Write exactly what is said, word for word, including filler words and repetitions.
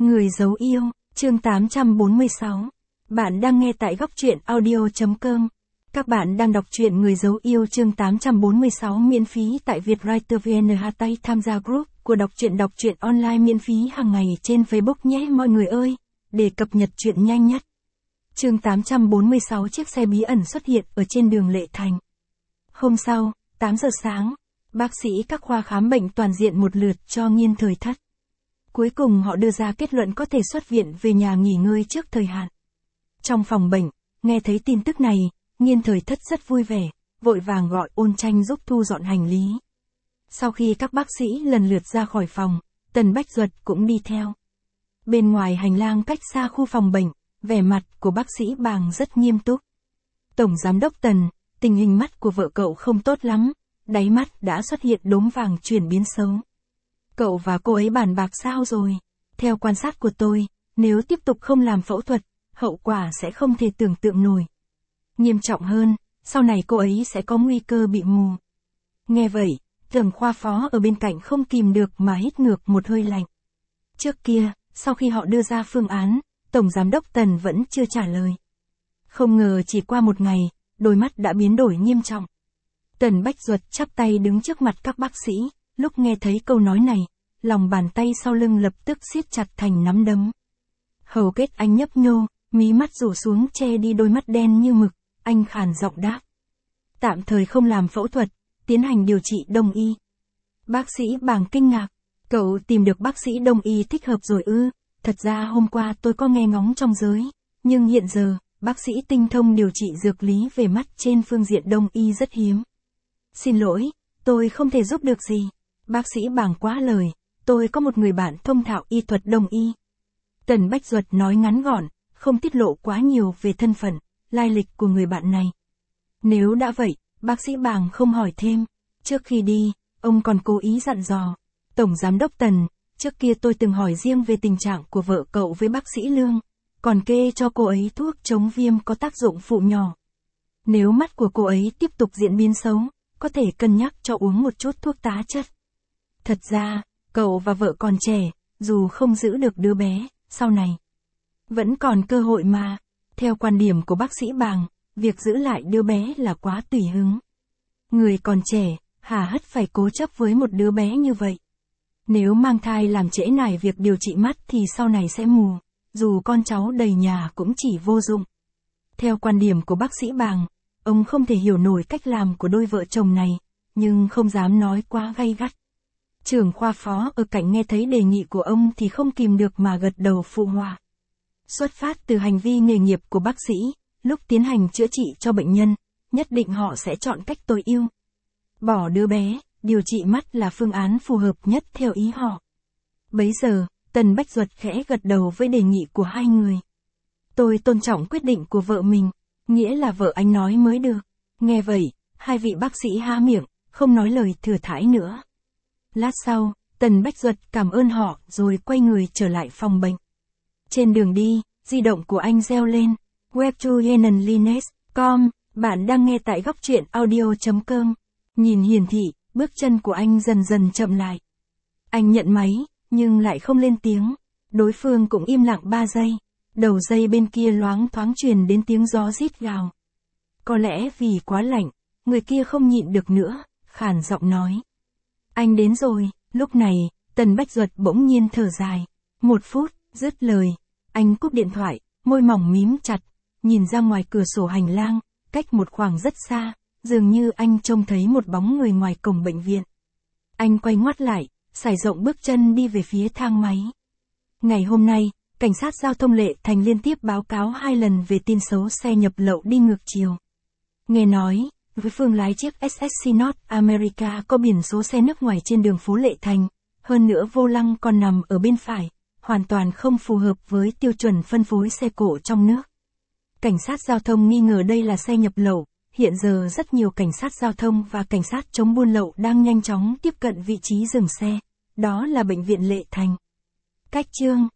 Người giấu yêu, chương tám trăm bốn mươi sáu. Bạn đang nghe tại góc truyện audio chấm com. Các bạn đang đọc truyện Người giấu yêu chương tám trăm bốn mươi sáu miễn phí tại Vietwriter vê en. Hãy tham gia group của đọc truyện đọc truyện online miễn phí hàng ngày trên Facebook nhé mọi người ơi, để cập nhật truyện nhanh nhất. Chương tám trăm bốn mươi sáu. Chiếc xe bí ẩn xuất hiện ở trên đường Lệ Thành. Hôm sau, tám giờ sáng, bác sĩ các khoa khám bệnh toàn diện một lượt cho Nghiên Thời Thất. Cuối cùng họ đưa ra kết luận có thể xuất viện về nhà nghỉ ngơi trước thời hạn. Trong phòng bệnh, nghe thấy tin tức này, Nghiên Thời Thất rất vui vẻ, vội vàng gọi Ôn Tranh giúp thu dọn hành lý. Sau khi các bác sĩ lần lượt ra khỏi phòng, Tần Bách Duật cũng đi theo. Bên ngoài hành lang cách xa khu phòng bệnh, vẻ mặt của bác sĩ Bàng rất nghiêm túc. Tổng giám đốc Tần, tình hình mắt của vợ cậu không tốt lắm, đáy mắt đã xuất hiện đốm vàng chuyển biến xấu. Cậu và cô ấy bàn bạc sao rồi? Theo quan sát của tôi, nếu tiếp tục không làm phẫu thuật, hậu quả sẽ không thể tưởng tượng nổi. Nghiêm trọng hơn, sau này cô ấy sẽ có nguy cơ bị mù. Nghe vậy, Tưởng khoa phó ở bên cạnh không kìm được mà hít ngược một hơi lạnh. Trước kia, sau khi họ đưa ra phương án, Tổng giám đốc Tần vẫn chưa trả lời. Không ngờ chỉ qua một ngày, đôi mắt đã biến đổi nghiêm trọng. Tần Bách Duật chắp tay đứng trước mặt các bác sĩ, lúc nghe thấy câu nói này, lòng bàn tay sau lưng lập tức siết chặt thành nắm đấm. Hầu kết anh nhấp nhô, mí mắt rủ xuống che đi đôi mắt đen như mực, anh khàn giọng đáp. Tạm thời không làm phẫu thuật, tiến hành điều trị đông y. Bác sĩ Bàng kinh ngạc, cậu tìm được bác sĩ đông y thích hợp rồi ư? Thật ra hôm qua tôi có nghe ngóng trong giới, nhưng hiện giờ, bác sĩ tinh thông điều trị dược lý về mắt trên phương diện đông y rất hiếm. Xin lỗi, tôi không thể giúp được gì. Bác sĩ Bàng quá lời, tôi có một người bạn thông thạo y thuật đông y. Tần Bách Duật nói ngắn gọn, không tiết lộ quá nhiều về thân phận, lai lịch của người bạn này. Nếu đã vậy, bác sĩ Bàng không hỏi thêm. Trước khi đi, ông còn cố ý dặn dò. Tổng giám đốc Tần, trước kia tôi từng hỏi riêng về tình trạng của vợ cậu với bác sĩ Lương, còn kê cho cô ấy thuốc chống viêm có tác dụng phụ nhỏ. Nếu mắt của cô ấy tiếp tục diễn biến xấu, có thể cân nhắc cho uống một chút thuốc tá chất. Thật ra, cậu và vợ còn trẻ, dù không giữ được đứa bé, sau này vẫn còn cơ hội mà. Theo quan điểm của bác sĩ Bàng, việc giữ lại đứa bé là quá tùy hứng. Người còn trẻ, hà hất phải cố chấp với một đứa bé như vậy. Nếu mang thai làm trễ nải việc điều trị mắt thì sau này sẽ mù, dù con cháu đầy nhà cũng chỉ vô dụng. Theo quan điểm của bác sĩ Bàng, ông không thể hiểu nổi cách làm của đôi vợ chồng này, nhưng không dám nói quá gay gắt. Trưởng khoa phó ở cạnh nghe thấy đề nghị của ông thì không kìm được mà gật đầu phụ họa. Xuất phát từ hành vi nghề nghiệp của bác sĩ, lúc tiến hành chữa trị cho bệnh nhân, nhất định họ sẽ chọn cách tối ưu. Bỏ đứa bé, điều trị mắt là phương án phù hợp nhất theo ý họ. Bấy giờ, Tần Bách Duật khẽ gật đầu với đề nghị của hai người. Tôi tôn trọng quyết định của vợ mình, nghĩa là vợ anh nói mới được. Nghe vậy, hai vị bác sĩ há miệng, không nói lời thừa thãi nữa. Lát sau, Tần Bách Duật cảm ơn họ rồi quay người trở lại phòng bệnh. Trên đường đi, di động của anh reo lên. web to yenenlines chấm com, bạn đang nghe tại góc truyện audio chấm com. Nhìn hiển thị, bước chân của anh dần dần chậm lại. Anh nhận máy, nhưng lại không lên tiếng. Đối phương cũng im lặng ba giây. Đầu dây bên kia loáng thoáng truyền đến tiếng gió rít gào. Có lẽ vì quá lạnh, người kia không nhịn được nữa, khàn giọng nói. Anh đến rồi. Lúc này, Tần Bách Duật bỗng nhiên thở dài. Một phút, dứt lời. Anh cúp điện thoại, môi mỏng mím chặt, nhìn ra ngoài cửa sổ hành lang, cách một khoảng rất xa, dường như anh trông thấy một bóng người ngoài cổng bệnh viện. Anh quay ngoắt lại, sải rộng bước chân đi về phía thang máy. Ngày hôm nay, cảnh sát giao thông Lệ Thành liên tiếp báo cáo hai lần về tin xấu xe nhập lậu đi ngược chiều. Nghe nói, với phương lái chiếc ét ét xê North America có biển số xe nước ngoài trên đường phố Lệ Thành, hơn nữa vô lăng còn nằm ở bên phải, hoàn toàn không phù hợp với tiêu chuẩn phân phối xe cộ trong nước. Cảnh sát giao thông nghi ngờ đây là xe nhập lậu, hiện giờ rất nhiều cảnh sát giao thông và cảnh sát chống buôn lậu đang nhanh chóng tiếp cận vị trí dừng xe, đó là bệnh viện Lệ Thành. Cách chương